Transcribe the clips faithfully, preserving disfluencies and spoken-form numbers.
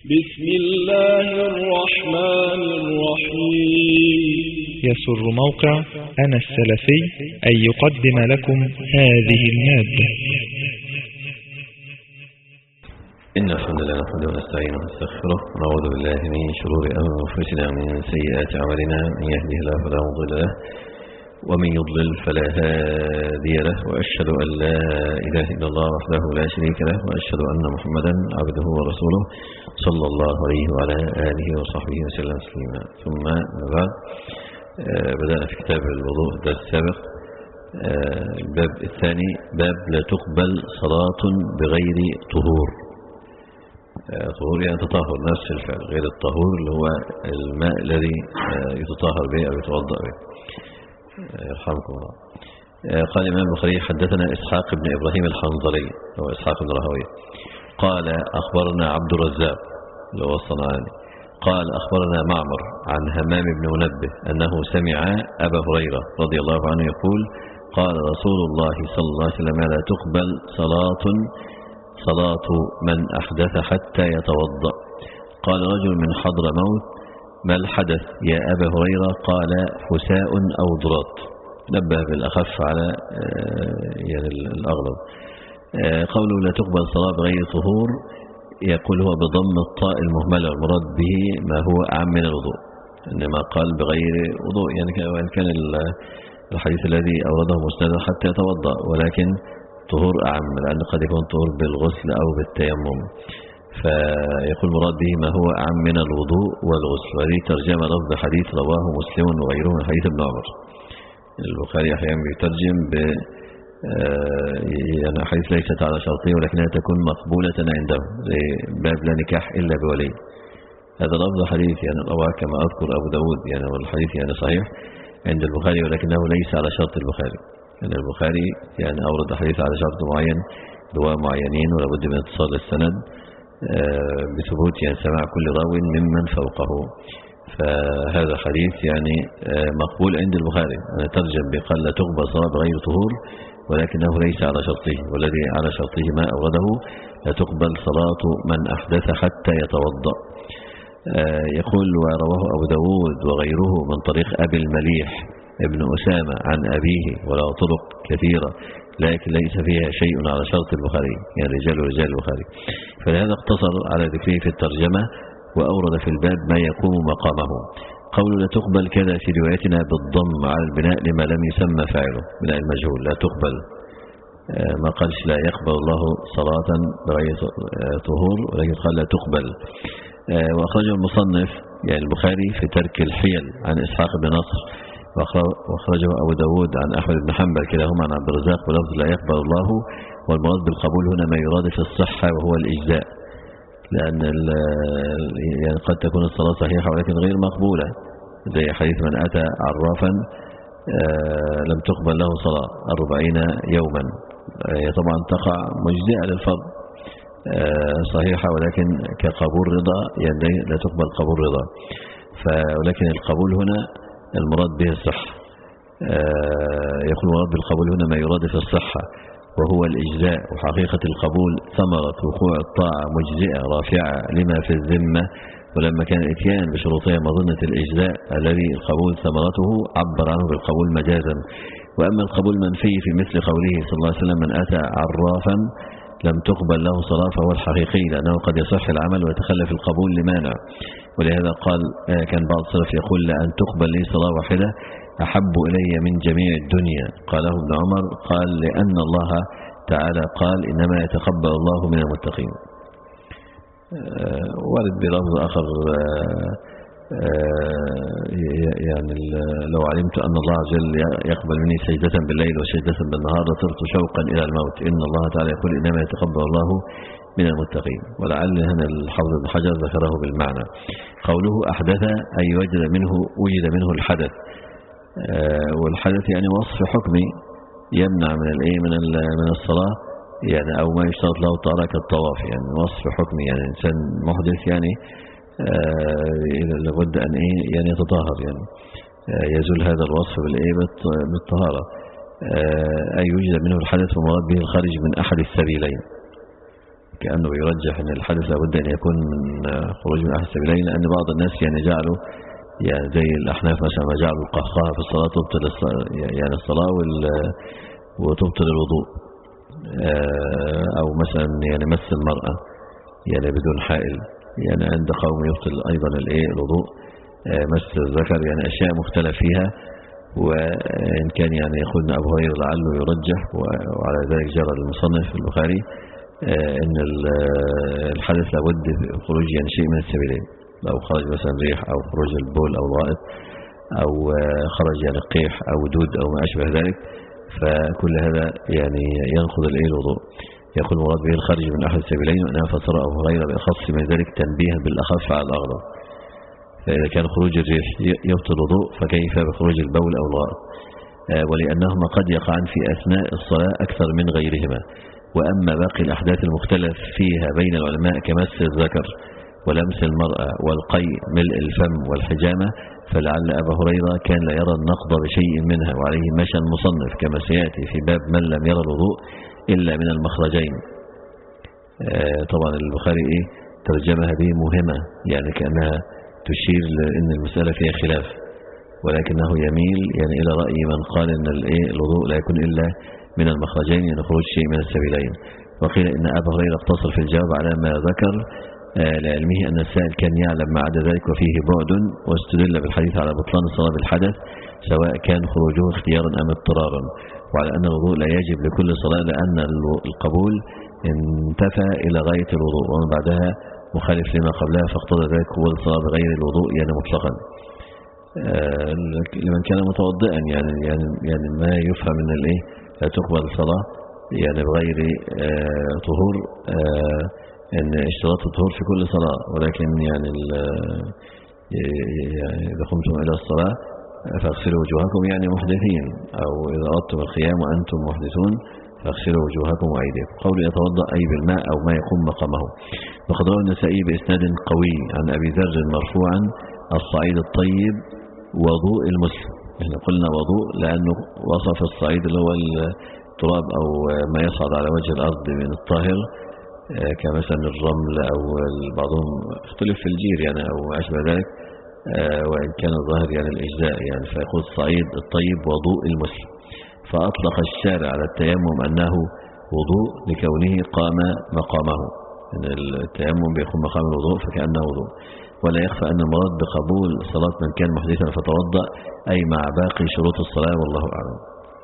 بسم الله الرحمن الرحيم. يسر موقع أنا السلفي أن يقدم لكم هذه المادة. إن الحمد لله نحمده ونستعينه ونستغفره ونعوذ بالله من شرور أنفسنا ومن سيئات أعمالنا، من يهده الله فلا مضل له ومن يضلل فلا هادي له، وأشهد أن لا إله إلا الله وحده لا شريك له، وأشهد أن محمدا عبده ورسوله صلى الله عليه وعلى آله وصحبه وسلم تسليما. ثم بعد بدأنا في كتاب الوضوء الدرس السابق، الباب الثاني باب لا تقبل صلاة بغير طهور. طهور يعني تطهر، نفس الفعل، غير الطهور اللي هو الماء الذي يتطهر به أو يتوضأ به. يرحمكم الله. قال الإمام البخاري حدثنا إسحاق بن إبراهيم الحنظلي هو إسحاق بن راهويه قال أخبرنا عبد الرزاق اللي هو الصنعاني قال أخبرنا معمر عن همام بن منبه أنه سمع أبا هريرة رضي الله عنه يقول قال رسول الله صلى الله عليه وسلم لا تقبل صلاة صلاة من أحدث حتى يتوضأ. قال رجل من حضر موت ما الحدث يا أبا هريرة؟ قال حساء أو ضراط. نبه بالأخف على يعني الأغلب. قوله لا تقبل صلاة بغير طهور يقول هو بضم الطاء المهملة، المراد به ما هو أعم من الوضوء، إنما قال بغير وضوء يعني وإن كان الحديث الذي أورده مسندا حتى يتوضأ، ولكن طهور أعم لأن قد يكون طهور بالغسل أو بالتيمم، فيقول مراد به ما هو أعم من الوضوء والغسل. وهذه ترجمة لفظ حديث رواه مسلم وغيره من حديث ابن عمر. البخاري أحيانا بيترجم ب يعني حديث ليست على شرطه ولكنها تكون مقبولة عنده، زي باب لا نكاح إلا بولي. هذا لفظ حديث يعني رواه كما أذكر أبو داود يعني، والحديث يعني صحيح عند البخاري ولكنه ليس على شرط البخاري. يعني البخاري يعني أورد حديث على شرط معين رواة معينين ولابد من اتصال السند بثبوت يعني سماع كل راو ممن فوقه، فهذا حديث يعني مقبول عند البخاري. أنا ترجم بقال لا تقبل صلاة بغير طهور ولكنه ليس على شرطه، والذي على شرطه ما أورده لا تقبل صلاة من أحدث حتى يتوضأ. يقول ورواه أبو داود وغيره من طريق أبي المليح ابن أسامة عن أبيه، وله طرق كثيرة لكن ليس فيها شيء على شرط البخاري، يعني رجال ورجال البخاري، فلهذا اقتصر على ذكره في الترجمة وأورد في الباب ما يقوم مقامه. قوله لا تقبل كذا في روايتنا بالضم على البناء لما لم يسمى فاعله، بناء المجهول لا تقبل، ما قالش لا يقبل الله صلاة بغير طهور ولكن قال لا تقبل. وأخرجه المصنف يعني البخاري في ترك الحيل عن إسحاق بن نصر، وأخرجه أبو داود عن أحمد بن حنبل كلاهما عن عبد الرزاق ولفظ لا يقبل الله، والمراد بالقبول هنا ما يرادف الصحة وهو الإجزاء، لأن يعني قد تكون الصلاة صحيحة ولكن غير مقبولة، زي حديث من أتى عرافا لم تقبل له صلاة أربعين يوما، هي طبعا تقع مجزئة للفضل صحيحة ولكن كقبول رضا يعني لا تقبل قبول رضا، ولكن القبول هنا المراد به الصحة. يقول المراد بالقبول هنا ما يرادف الصحة وهو الإجزاء، وحقيقة القبول ثمرة وقوع الطاعة مجزئة رافعة لما في الذمة، ولما كان الاتيان بشروطها مظنة الإجزاء الذي القبول ثمرته عبر عنه بالقبول مجازا. وأما القبول منفي في مثل قوله صلى الله عليه وسلم من أتى عرافا لم تقبل له صلاة فهو الحقيقي، لأنه قد يصح العمل ويتخلف القبول لمانع، ولهذا قال كان بعض السلف يقول لأن تقبل لي صلاة واحدة أحب إلي من جميع الدنيا. قاله ابن عمر قال لأن الله تعالى قال إنما يتقبل الله من المتقين. وارد بلفظ آخر يعني لو علمت أن الله عز وجل يقبل مني سجدة بالليل وسجدة بالنهار لصرت شوقا إلى الموت، إن الله تعالى يقول إنما يتقبل الله من المتقين. ولعل هنا الحافظ ابن حجر ذكره بالمعنى. قوله أحدث أي وجد منه وجد منه الحدث، والحدث يعني وصف حكمي يمنع من الايه من من الصلاة يعني، أو ما يشترط له طهارة كالطواف، يعني وصف حكمي يعني إنسان محدث يعني لابد أن إيه يعني يتطهر، يعني يزول هذا الوصف بالإيه بالطهارة. أي يوجد منه الحدث ومراد به الخارج من أحد السبيلين، كأنه يرجح أن الحدث لابد أن يكون من خروج من أحد السبيلين، لأن بعض الناس يعني جعلوا يعني زي الأحناف مثلا ما جعلوا القهقه في الصلاة تبطل يعني الصلاة وتبطل الوضوء، أو مثلا يعني مس المرأة يعني بدون حائل يعني عند قوم يبطل أيضا الإيه الوضوء، مس الذكر يعني أشياء مختلف فيها. وإن كان يعني يقولنا أبو هريرة لعله يرجح، وعلى ذلك جرى المصنف في البخاري أن الحدث لابد خروج يعني شيء من السبيلين، لو خرج مثلا ريح أو خروج البول أو الغائط أو خرج يعني قيح أو دود أو ما أشبه ذلك، فكل هذا يعني ينقض الإيه الوضوء. يقول المراد به الخارج من أحد السبيلين، وأنها فسر أبو هريرة بأخص من ذلك تنبيها بالأخف على الأغلب. فإذا كان خروج الريح يبطل الوضوء فكيف بخروج البول أو الغائط؟ ولأنهما قد يقعان في أثناء الصلاة أكثر من غيرهما. وأما باقي الأحداث المختلف فيها بين العلماء كمس الذكر ولمس المرأة والقي ملء الفم والحجامة، فلعل أبا هريرة كان لا يرى النقض بشيء منها، وعليه مشى المصنف كما سيأتي في باب من لم يرى الوضوء إلا من المخرجين. طبعا البخاري إيه ترجمها به مهمة، يعني كأنها تشير لأن المسألة فيها خلاف، ولكنه يميل يعني إلى رأي من قال أن الوضوء لا يكون إلا من المخرجين، يعني خروج شيء من السبيلين. وقيل إن أبا هريرة اقتصر في الجواب على ما ذكر لعلمه أن السائل كان يعلم ما عدا ذلك وفيه بعد، واستدل بالحديث على بطلان الصلاة بالحدث سواء كان خروجه اختيارا أم اضطرارا، وعلى أن الوضوء لا يجب لكل صلاة لأن القبول انتفى إلى غاية الوضوء، ومن بعدها مخالف لما قبلها، فاقتضى ذلك قبول الصلاة بغير الوضوء يعني مطلقا لمن كان متوضئا. يعني يعني يعني ما يفهم من الايه لا تقبل الصلاة يعني بغير آه طهور، آه ان اشتراط الطهور في كل صلاة، ولكن يعني, يعني إذا قمتم إلى الصلاة فاغسلوا وجوهكم يعني محدثين، أو إذا أردتم القيام وأنتم محدثون فاغسلوا وجوهكم وأيديكم. قول يتوضأ أي بالماء أو ما يقوم مقامه. وقد روى النسائي بإسناد قوي عن أبي ذر مرفوعا الصعيد الطيب وضوء المسلم. احنا قلنا وضوء لأنه وصف الصعيد اللي هو التراب أو ما يصعد على وجه الأرض من الطاهر كمثلا الرمل، أو بعضهم اختلف في الجير يعني أو ما أشبه ذلك، وإن كان الظاهر يعني الإجزاء يعني، فيقول الصعيد الطيب وضوء المسلم. فأطلق الشارع على التيمم أنه وضوء لكونه قام مقامه، إن التيمم بيقوم مقام الوضوء فكأنه وضوء. ولا يخفى أن المراد بقبول صلاة من كان محدثا فتوضأ أي مع باقي شروط الصلاة، والله أعلم.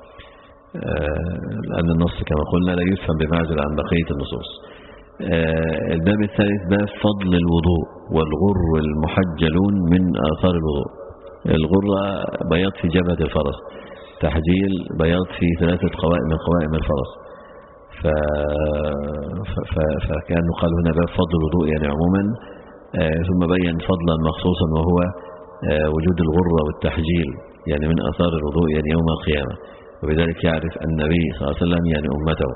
لأن النص كما قلنا لا يفهم بمعزل عن بقية النصوص. الباب الثالث باب فضل الوضوء والغر المحجلون من آثار الوضوء. الغرة بياض في جبهة الفرس، تحجيل بياض في ثلاثة قوائم من قوائم الفرس. ف... ف... ف... فكأنه قال هنا باب فضل الوضوء يعني عموما، آه ثم بين فضلا مخصوصا وهو آه وجود الغرة والتحجيل يعني من آثار الوضوء يعني يوم القيامة، وبذلك يعرف النبي صلى الله عليه وسلم يعني أمته.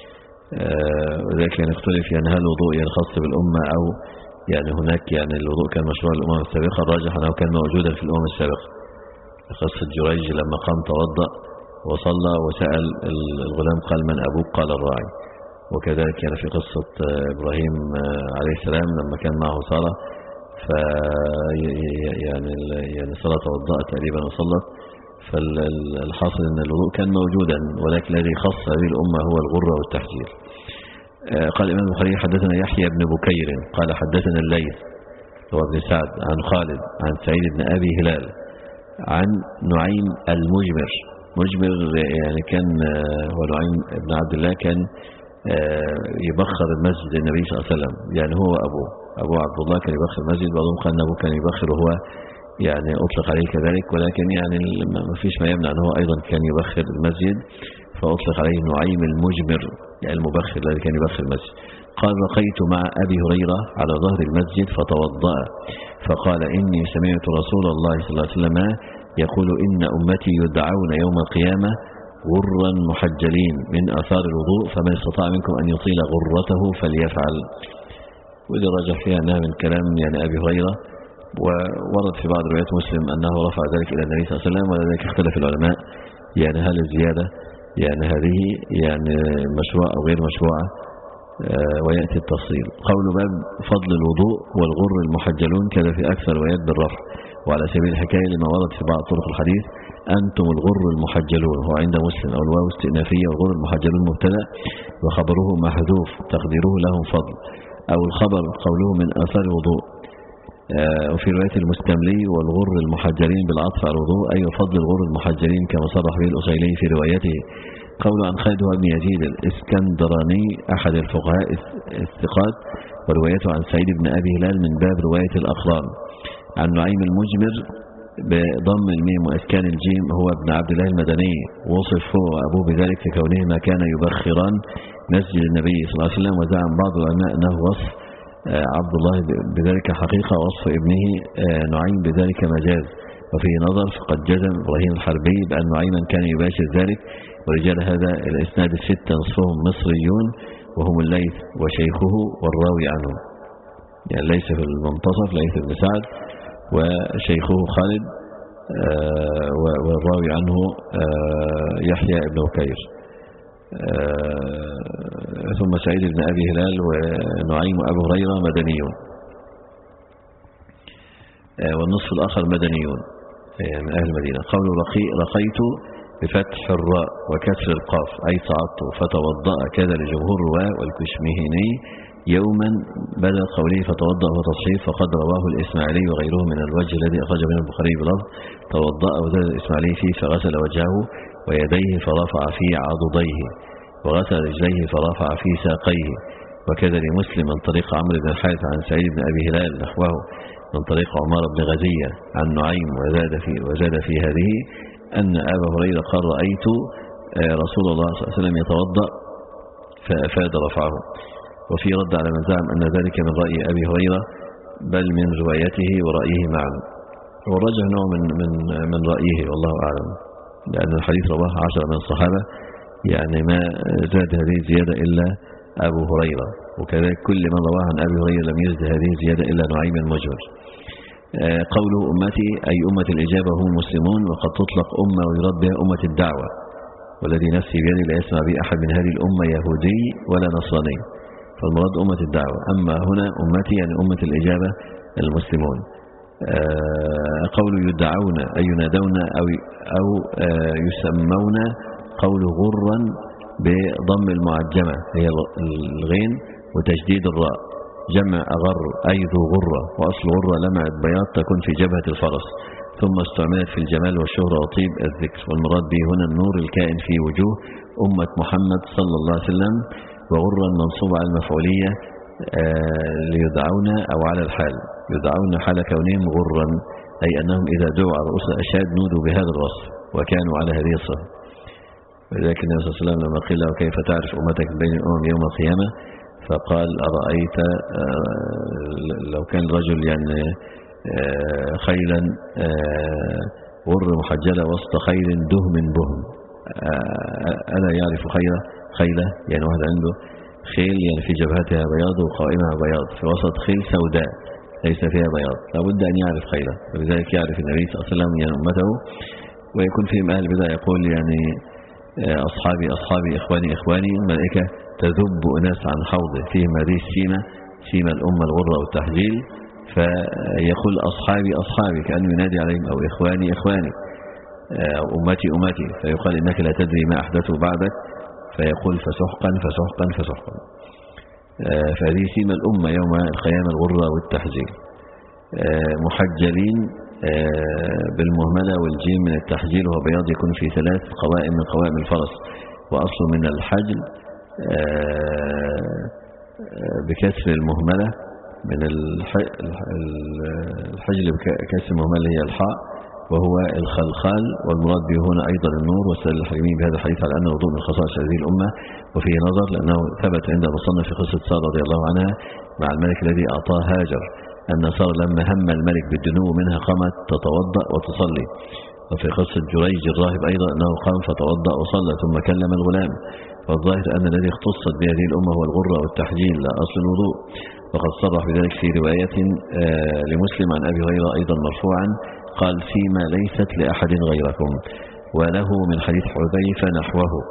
آه وذلك يعني اختلف يعني هل الوضوء يعني خاص بالأمة أو يعني هناك يعني الوضوء كان مشروع الأمم السابقة. الراجح أنه كان موجودا في الأمم السابقة. قصة جريج لما قام توضأ وصلى وسأل الغلام قال من أبوك؟ قال الراعي. وكذلك يعني في قصة إبراهيم عليه السلام لما كان معه سارة ف يعني يعني صلاة توضأت تقريبا وصلت. فالحاصل أن الوضوء كان موجودا، ولكن الذي خص هذه الأمة هو الغرة والتحجيل. قال الإمام البخاري حدثنا يحيى بن بكير قال حدثنا الليث هو ابن سعد عن خالد عن سعيد بن أبي هلال عن نعيم المجمر. مجمر يعني كان هو نعيم بن عبد الله، كان يبخر المسجد النبي صلى الله عليه وسلم، يعني هو أبوه أبو عبد الله كان يبخر المسجد. بعضهم قال أبوه كان يبخر وهو يعني أطلق عليه كذلك، ولكن يعني ما فيش ما يمنع أنه أيضا كان يبخر المسجد فأطلق عليه نعيم المجمر يعني المبخر الذي كان يبخر المسجد. قال بقيت مع أبي هريرة على ظهر المسجد فتوضأ فقال إني سمعت رسول الله صلى الله عليه وسلم يقول إن أمتي يدعون يوم القيامة غرا محجلين من آثار الوضوء فمن استطاع منكم أن يطيل غرته فليفعل. وإذا رجع فيها أنها من كلام يعني أبي هريرة، وورد في بعض روايات مسلم أنه رفع ذلك إلى النبي صلى الله عليه وسلم، ولذلك اختلف العلماء يعني هل الزيادة يعني هذه يعني مشروع أو غير مشروعة. ويأتي التفصيل. قول باب فضل الوضوء والغر المحجلون كذا في أكثر روايات بالرفع، وعلى سبيل الحكاية لما ورد في بعض طرق الحديث أنتم الغر المحجلون، هو عند مسلم، أو الواو استئنافية، والغر المحجلون مبتدأ وخبره محذوف تقديره لهم فضل، أو الخبر قوله من آثار الوضوء. وفي رواية المستملي والغر المحجلين بالعطف على الوضوء أي فضل الغر المحجلين كما صرح به الأصيلي في روايته. قول عن خالد بن يزيد الإسكندراني أحد الفقهاء الثقات، وروايته عن سعيد بن أبي هلال من باب رواية الأقران. عن نعيم المجمر بضم الميم وإسكان الجيم هو ابن عبد الله المدني، وصف هو وأبوه بذلك في كونهما كان يبخران مسجد النبي صلى الله عليه وسلم، وزعم بعض العلماء أنه وصف عبد الله بذلك حقيقة، وصف ابنه نعيم بذلك مجاز. وفيه نظر، فقد جزم إبراهيم الحربي بأن نعيما كان يباشر ذلك. ورجال هذا الإسناد الستة نصفهم مصريون، وهم الليث وشيخه والراوي عنه، يعني ليس في المنتصف ليث بن سعد، وشيخه خالد والراوي عنه يحيى بن بكير، ثم سعيد بن أبي هلال ونعيم وأبو هريرة مدنيون، والنصف الآخر مدنيون من أهل المدينة. قول رقي رقيت بفتح الراء وكسر القاف أي صعدت، فتوضأ كذا لجمهور الرواة والكشمهني يوما بدل قوله فتوضأ وتصحيف، فقد رواه الإسماعيلي وغيره من الوجه الذي أخرج منه البخاري بلفظ توضأ، وزاد الإسماعيلي فيه فغسل وجهه ويديه فرفع في عضديه، وغسل رجليه فرفع في ساقيه. وكذا لمسلم من طريق عمرو بن الحارث عن سعيد بن أبي هلال نحوه من طريق عمار بن غزية عن نعيم، وزاد في, وزاد في هذه أن أبا هريرة قال رأيت رسول الله صلى الله عليه وسلم يتوضأ فأفاد رفعه. وفي رد على من زعم أن ذلك من رأي أبي هريرة بل من روايته ورأيه معا، والرجح أنه من, من, من رأيه والله أعلم، لأن الحديث رواه عشر من الصحابة، يعني ما زاد هذه الزيادة إلا أبو هريرة، وكذلك كل من رواه عن أبي هريرة لم يزد هذه الزيادة إلا نعيم المجمر. قوله أمتي أي أمة الإجابة هم المسلمون، وقد تطلق أمة ويراد بها أمة الدعوة، والذي نفسي بيدي لا يسمع به أحد من هذه الأمة يهودي ولا نصراني، فالمراد أمة الدعوة. أما هنا أمتي يعني أمة الإجابة المسلمون. قوله يدعون أي ينادون أو, أو يسمون، قوله غرا بضم المعجمة هي الغين وتشديد الراء، جمع أغر أي ذو غرة، وأصل غرة لمعة بياض تكون في جبهة الفرس، ثم استعملت في الجمال والشهرة وطيب الذكر، والمراد به هنا النور الكائن في وجوه أمة محمد صلى الله عليه وسلم. وغرا منصوب على المفعولية ليدعون أو على الحال، يدعون حال كونهم غرا أي أنهم إذا دعوا على رؤوس الأشهاد نودوا بهذا الوصف وكانوا على هذه الصفة. ولذلك النبي صلى الله عليه وسلم لما قيل له كيف تعرف أمتك بين الأمم يوم القيامة، فقال أرأيت لو كان رجل يعني خيلا غر محجلة وسط خيل دهم بهم، ألا يعرف خيلة خيلة يعني واحد عنده خيل يعني في جبهتها بياض وقائمها بياض، في وسط خيل سوداء ليس فيها بياض، لابد أن يعرف خيلة، ولذلك يعرف النبي صلى الله عليه وسلم يعني أمته. ويكون فيهم أهل البدع يقول يعني أصحابي أصحابي إخواني إخواني، الملائكة تذب أناس عن حوضه فيهم هذه السيمة، سيمة الأمة الغرة والتحجيل، فيقول أصحابي أصحابي كأنه ينادي عليهم، أو إخواني إخواني أو أمتي أمتي، فيقال إنك لا تدري ما أحدثوا بعدك، فيقول فسحقا فسحقا فسحقا. فهذه سيمة الأمة يوم القيامة الغرة والتحجيل. محجلين بالمهملة والجيم من التحجيل، وهو بياض يكون في ثلاث قوائم من قوائم الفرس، وأصله من الحجل بكسر المهملة، من الحجل بكسر المهملة هي الحاء، وهو الخلخال، والمراد به هنا أيضا النور. واستدل الحكيمين بهذا الحديث على أنه وضوء من خصائص هذه الأمة، وفيه نظر لأنه ثبت عند المصنف في قصة سارة رضي الله عنها مع الملك الذي أعطاه هاجر، أن سارة لما هم الملك بالدنو منها قامت تتوضأ وتصلي. وفي قصة جريج الراهب أيضا أنه قام فتوضأ وصلى ثم كلم الغلام. والظاهر أن الذي اختصت بهذه الأمة هو الغرة والتحجيل لا أصل الوضوء. وقد صرح بذلك في رواية لمسلم عن أبي هريرة أيضا مرفوعا قال فيما ليست لأحد غيركم، وله من حديث حذيفة نحوه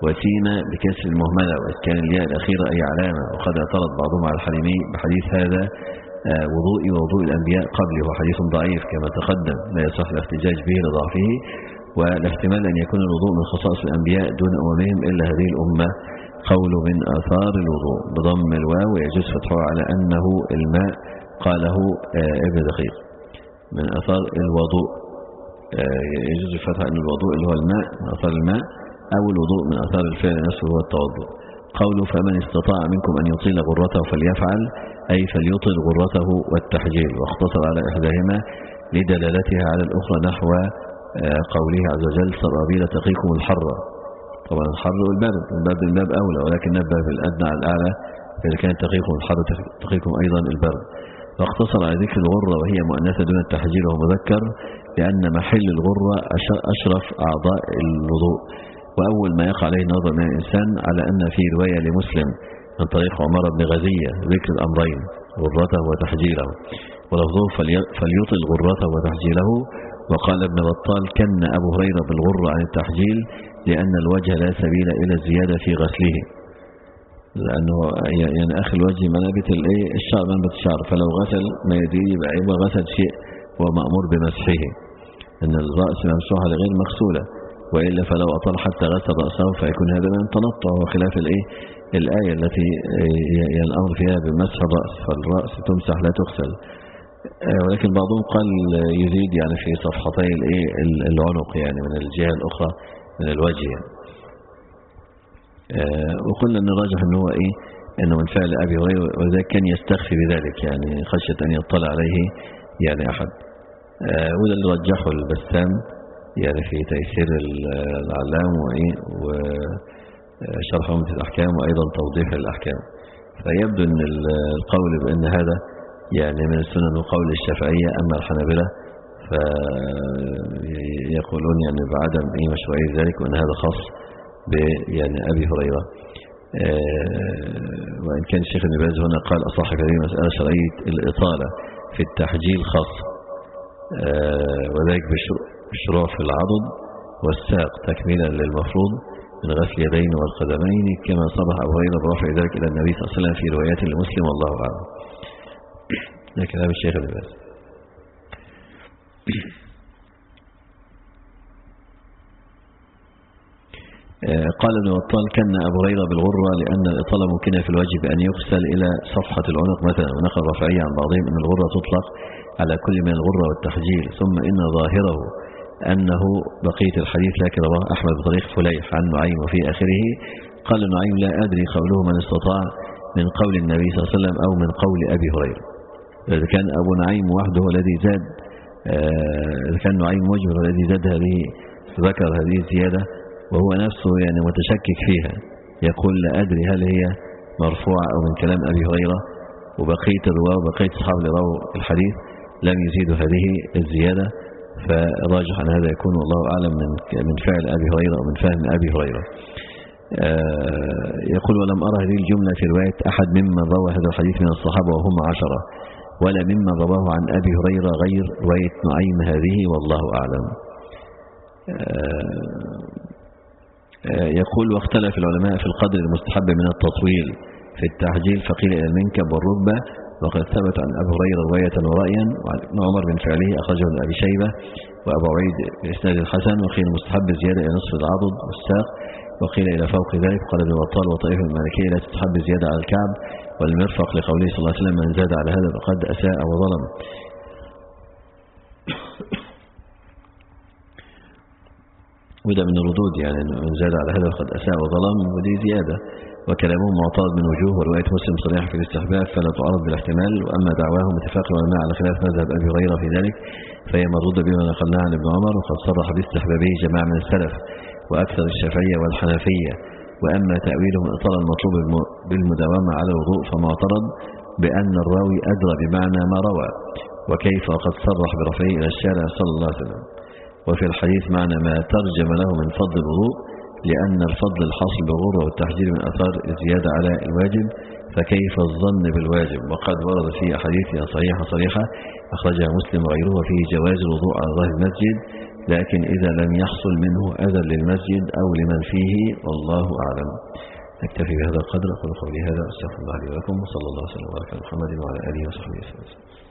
وسين بكسر المهملة وإسكان الياء الأخيرة أي علامة. وقد اعترض بعضهم على الحليمي بحديث هذا وضوئي ووضوء الأنبياء قبله وحديث ضعيف كما تقدم لا يصح الاحتجاج به لضعفه، والاحتمال أن يكون الوضوء من خصائص الأنبياء دون أممهم إلا هذه الأمة. قول من آثار الوضوء بضم الواو يجوز فتحه على أنه الماء، قاله ابن دقيق. من آثار الوضوء يجوز الفتح أن الوضوء اللي هو الماء من آثار الماء، أو الوضوء من آثار الفعل نفسه هو التوضؤ. قوله فمن استطاع منكم أن يطيل غرته فليفعل، أي فليطل غرته والتحجيل، واختصر على إحداهما لدلالتها على الأخرى نحو قوله عز وجل سرابيل تقيكم الحر. طبعا الحر والبرد، البرد الباب أولى، ولكن نبه بالأدنى على الأعلى، فإذا كانت تقيكم الحر تقيكم أيضا البرد. واختصر على ذكر الغرة وهي مؤنثة دون التحجيل وهو مذكر، لأن محل الغرة أشرف أعضاء الوضوء، وأول ما يقع عليه نظر من الإنسان على أن في رواية لمسلم من طريق عمر بن غزية ذكر الأمرين غرته وتحجيله، ولفظه فليطل غرته وتحجيله. وقال ابن بطال كن أبو هريرة بالغرة عن التحجيل لأن الوجه لا سبيل إلى الزيادة في غسله، لأنه يعني أخي الوجه منابت الشعر منبت الشعر، فلو غسل ما يدري يبقى غسل شيء ومأمور بمسحه، أن الرأس ممسوحة لغير مغسولة، وإلا فلو أطال حتى غسل رأسه فيكون هذا من التنطع، وخلاف الإيه الآية التي الأمر فيها بمسح الرأس، فالرأس تمسح لا تغسل. ولكن بعضهم قال يزيد يعني في صفحتي الإيه العنق يعني من الجهة الأخرى من الوجه يعني. وقلنا أن الراجح أنه هو إيه أنه من فعل أبي هريرة، وذلك كان يستخفي بذلك يعني خشية أن يطلع عليه يعني أحد. وده اللي رجحه البسام يعني في تيسير العلام وإيه وشرح عمدة الأحكام وأيضا توضيح الأحكام. فيبدو أن القول بأن هذا يعني من السنن وقول الشافعية. أما الحنابلة فيقولون يعني بعدم أي مشروعية ذلك، وأن هذا خاص يعني أبي هريرة. وإن كان الشيخ ابن باز هنا قال أصح هذه مسألة شرعية الإطالة في التحجيل خاص، وذلك بالشروع في العضد والساق تكميلا للمفروض من غسل اليدين والقدمين، كما صرح أبو هريرة برفع ذلك إلى النبي صلى الله عليه وسلم في روايات لمسلم والله أعلم. ده كلام الشيخ ابن باز. قال ابن بطال كان أبو هريرة بالغرة لأن الإطالة ممكنة في الوجه بأن يغسل إلى صفحة العنق مثلا، ونقل رفعية عن بعضهم أن الغرة تطلق على كل من الغرة والتحجيل. ثم إن ظاهره أنه بقية الحديث لكن رواه أحمد بطريق فليح عن نعيم وفي آخره قال نعيم لا أدري قوله من استطاع من قول النبي صلى الله عليه وسلم أو من قول أبي هريرة. إذا كان أبو نعيم وحده الذي زاد، إذا كان نعيم مجمل الذي زاد هذه ذكر هذه الزيادة وهو نفسه يعني متشكك فيها، يقول لا أدري هل هي مرفوعة أو من كلام أبي هريرة، وبقية الرواة وبقية أصحاب اللي رووا الحديث لم يزيدوا هذه الزيادة. فراجح أن هذا يكون والله أعلم من من فعل أبي هريرة أو من فهم أبي هريرة. يقول ولم أرى هذه الجملة في رواية أحد ممن روى هذا الحديث من الصحابة وهم عشرة، ولا ممن رواه عن أبي هريرة غير رواية نعيم هذه والله أعلم. يقول واختلف العلماء في القدر المستحب من التطويل في التحجيل، فقيل إلى المنكب والركبة، وقد ثبت عن أبي هريرة رواية ورأيا، وعن عمر بن فعله أخرجه ابن أبي شيبة وأبو عيد بإسناد الحسن. وقيل مستحب زيادة إلى نصف العضد والساق، وقيل إلى فوق ذلك. قال ابن بطال وطائفة المالكية لا تستحب زيادة على الكعب والمرفق لقوله صلى الله عليه وسلم من زاد على هذا فقد أساء وظلم. وده من الردود يعني من زاد على هذا فقد أساء وظلم، ودي زيادة. وكلامهم معترض من وجوه، ورواية مسلم صريحة في الاستحباب فلا تعرض بالاحتمال. وأما دعواهم اتفاق العلماء على خلاف مذهب أبي هريرة في ذلك فهي مردودة بما نقلناه عن ابن عمر، وقد صرح باستحبابه جماعة من السلف وأكثر الشافعية والحنفية. وأما تأويلهم إطالة المطلوب بالمداومة على الوضوء فمعترض بأن الراوي أدرى بمعنى ما روى، وكيف قد صرح برفعه إلى الشارع صلى الله عليه وسلم. وفي الحديث معنى ما ترجم له من فضل الوضوء، لأن الفضل الحاصل بالغرة والتحجيل من أثار الزيادة على الواجب، فكيف الظن بالواجب؟ وقد ورد فيه أحاديث صحيحة صريحة أخرجها مسلم وغيره فيه جواز الوضوء على ظاهر المسجد لكن إذا لم يحصل منه أذى للمسجد أو لمن فيه والله أعلم. نكتفي بهذا القدر. أقول قولي هذا أستغفر الله لي ولكم، وصلى الله وسلم وبارك على محمد وعلى آله وصحبه وسلم.